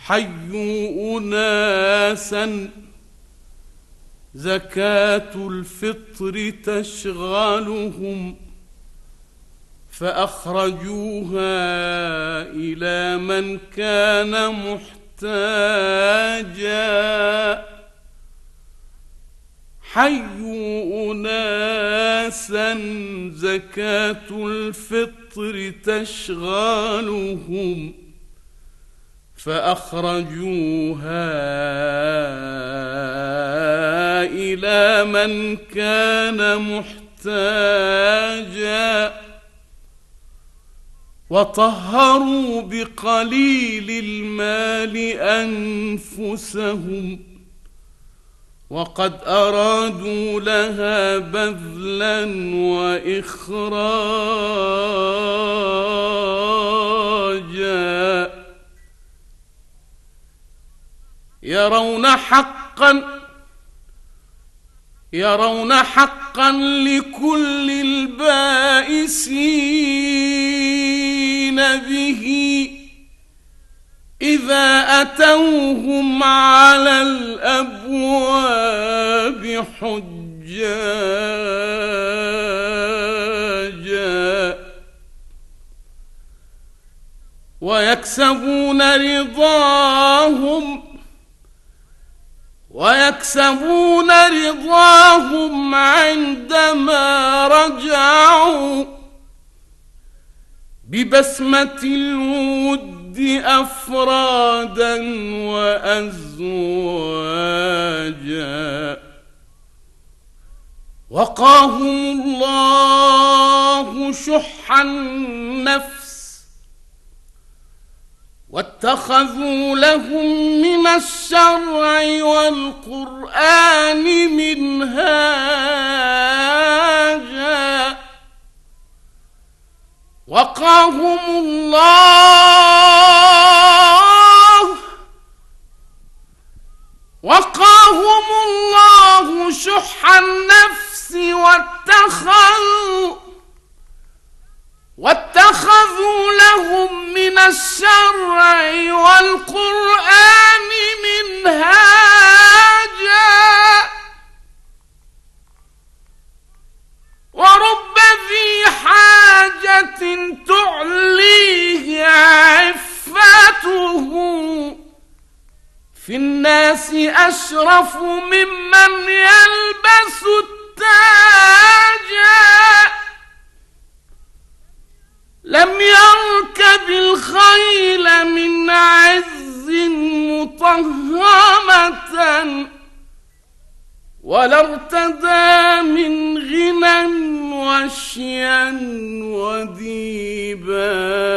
حيوا أناسا زكاة الفطر تشغلهم فأخرجوها إلى من كان محتاجا. حيوا أناسا زكاة الفطر تشغلهم فأخرجوها إلى من كان محتاجا وطهروا بقليل المال أنفسهم وقد أرادوا لها بذلا وإخراجا يرون حقا لكل البائسين به إذا أتوهم على الأبواب حجاجا ويكسبون رضاهم عندما رجعوا ببسمة الود أفرادا وأزواجا وقاهم الله شح النفس واتخذوا لهم من الشرع والقرآن منهاجا وقاهم الله شح النفس واتخذوا لهم من الشرع والقرآن منهاجا ورب ذي حاجة تعليه عفته في الناس أشرف ممن يلبس التاجا لم يركب الخيل من عز مطهمة ولا ارتدى من غنى وشيا وديبا